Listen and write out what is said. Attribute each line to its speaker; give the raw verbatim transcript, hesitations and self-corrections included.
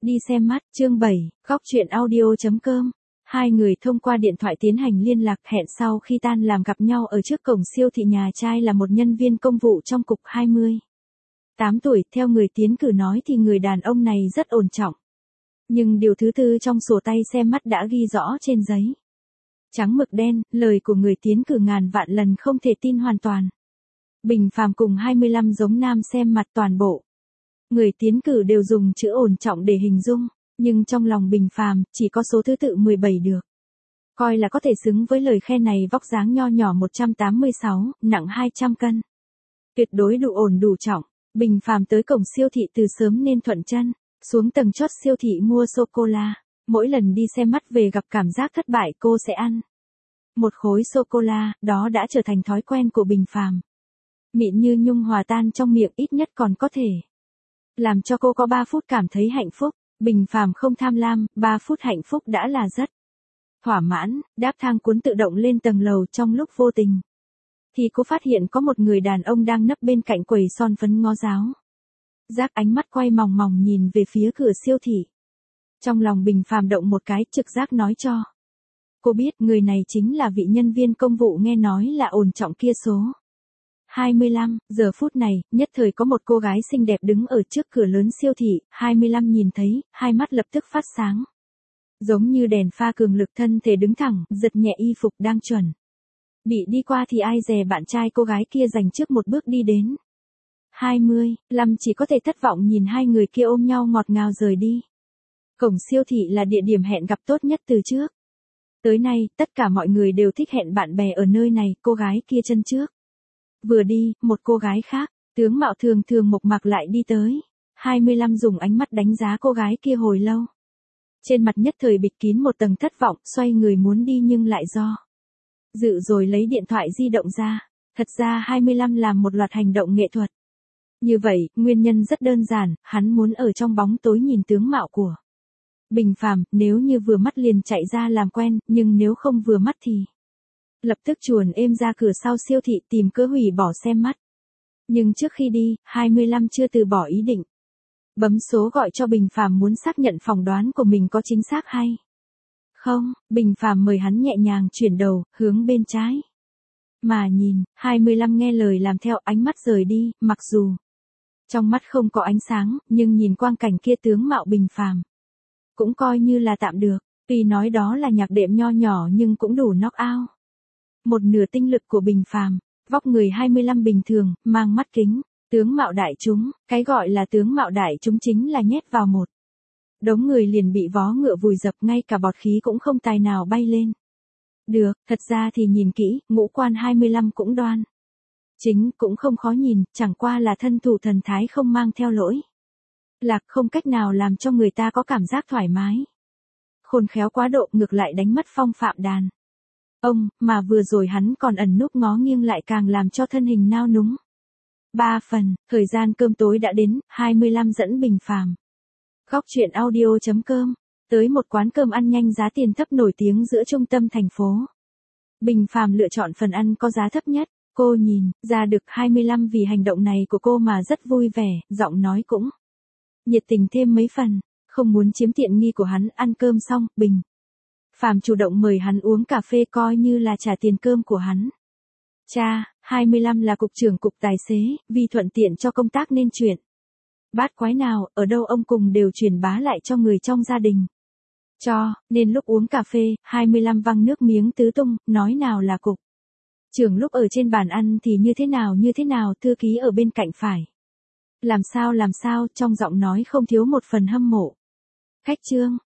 Speaker 1: Đi xem mắt, chương bảy, góc chuyện audio.com. Hai người thông qua điện thoại tiến hành liên lạc, hẹn sau khi tan làm gặp nhau ở trước cổng siêu thị. Nhà trai là một nhân viên công vụ trong cục, hai mươi tám tuổi, theo người tiến cử nói thì người đàn ông này rất ổn trọng. Nhưng điều thứ tư trong sổ tay xem mắt đã ghi rõ trên giấy. Trắng mực đen, lời của người tiến cử ngàn vạn lần không thể tin hoàn toàn. Bình Phàm cùng hai mươi lăm giống nam xem mặt toàn bộ. Người tiến cử đều dùng chữ ổn trọng để hình dung, nhưng trong lòng Bình Phàm chỉ có số thứ tự mười bảy được. Coi là có thể xứng với lời khen này. Vóc dáng nho nhỏ một trăm tám mươi sáu, nặng hai trăm cân. Tuyệt đối đủ ổn đủ trọng. Bình Phàm tới cổng siêu thị từ sớm nên thuận chân, xuống tầng chót siêu thị mua sô-cô-la. Mỗi lần đi xem mắt về gặp cảm giác thất bại cô sẽ ăn một khối sô-cô-la, đó đã trở thành thói quen của Bình Phàm. Mịn như nhung hòa tan trong miệng, ít nhất còn có thể làm cho cô có ba phút cảm thấy hạnh phúc. Bình Phàm không tham lam, ba phút hạnh phúc đã là rất thỏa mãn. Đáp thang cuốn tự động lên tầng lầu, trong lúc vô tình thì cô phát hiện có một người đàn ông đang nấp bên cạnh quầy son phấn ngó giáo giác, ánh mắt quay mòng mòng nhìn về phía cửa siêu thị. Trong lòng Bình Phàm động một cái, trực giác nói cho cô biết người này chính là vị nhân viên công vụ nghe nói là ổn trọng kia. Số hai mươi lăm, giờ phút này, nhất thời có một cô gái xinh đẹp đứng ở trước cửa lớn siêu thị. Hai mươi lăm nhìn thấy, hai mắt lập tức phát sáng, giống như đèn pha cường lực, thân thể đứng thẳng, giật nhẹ y phục đang chuẩn bị đi qua thì ai dè bạn trai cô gái kia dành trước một bước đi đến. Hai mươi lăm chỉ có thể thất vọng nhìn hai người kia ôm nhau ngọt ngào rời đi. Cổng siêu thị là địa điểm hẹn gặp tốt nhất từ trước tới nay, tất cả mọi người đều thích hẹn bạn bè ở nơi này. Cô gái kia chân trước vừa đi, một cô gái khác, tướng mạo thường thường mộc mạc lại đi tới. Hai mươi lăm dùng ánh mắt đánh giá cô gái kia hồi lâu. Trên mặt nhất thời bịt kín một tầng thất vọng, xoay người muốn đi nhưng lại do dự rồi lấy điện thoại di động ra. Thật ra hai mươi lăm làm một loạt hành động nghệ thuật như vậy, nguyên nhân rất đơn giản, hắn muốn ở trong bóng tối nhìn tướng mạo của Bình Phàm, nếu như vừa mắt liền chạy ra làm quen, nhưng nếu không vừa mắt thì lập tức chuồn êm ra cửa sau siêu thị tìm cớ hủy bỏ xem mắt. Nhưng trước khi đi, hai mươi lăm chưa từ bỏ ý định bấm số gọi cho Bình Phàm, muốn xác nhận phỏng đoán của mình có chính xác hay không. Bình Phàm mời hắn nhẹ nhàng chuyển đầu, hướng bên trái mà nhìn. Hai mươi lăm nghe lời làm theo, ánh mắt rời đi, mặc dù trong mắt không có ánh sáng, nhưng nhìn quang cảnh kia tướng mạo Bình Phàm cũng coi như là tạm được. Tuy nói đó là nhạc đệm nho nhỏ nhưng cũng đủ knock out một nửa tinh lực của Bình Phàm. Vóc người hai mươi lăm bình thường, mang mắt kính, tướng mạo đại chúng. Cái gọi là tướng mạo đại chúng chính là nhét vào một đống người liền bị vó ngựa vùi dập, ngay cả bọt khí cũng không tài nào bay lên được. Thật ra thì nhìn kỹ, ngũ quan hai mươi lăm cũng đoan chính, cũng không khó nhìn, chẳng qua là thân thủ thần thái không mang theo lỗi lạc, không cách nào làm cho người ta có cảm giác thoải mái. Khôn khéo quá độ, ngược lại đánh mất phong phạm đàn ông, mà vừa rồi hắn còn ẩn núp ngó nghiêng lại càng làm cho thân hình nao núng ba phần. Thời gian cơm tối đã đến, hai mươi lăm dẫn Bình Phàm, góc chuyện audio.com, tới một quán cơm ăn nhanh giá tiền thấp nổi tiếng giữa trung tâm thành phố. Bình Phàm lựa chọn phần ăn có giá thấp nhất. Cô nhìn ra được hai mươi lăm vì hành động này của cô mà rất vui vẻ, giọng nói cũng nhiệt tình thêm mấy phần, không muốn chiếm tiện nghi của hắn. Ăn cơm xong, Bình Phàm chủ động mời hắn uống cà phê, coi như là trả tiền cơm của hắn. Cha, hai mươi lăm là cục trưởng cục tài xế, vì thuận tiện cho công tác nên chuyện bát quái nào, ở đâu ông cùng đều truyền bá lại cho người trong gia đình. Cho, nên lúc uống cà phê, hai mươi lăm văng nước miếng tứ tung, nói nào là cục trưởng lúc ở trên bàn ăn thì như thế nào như thế nào, thư ký ở bên cạnh phải làm sao làm sao, trong giọng nói không thiếu một phần hâm mộ. Khách trương,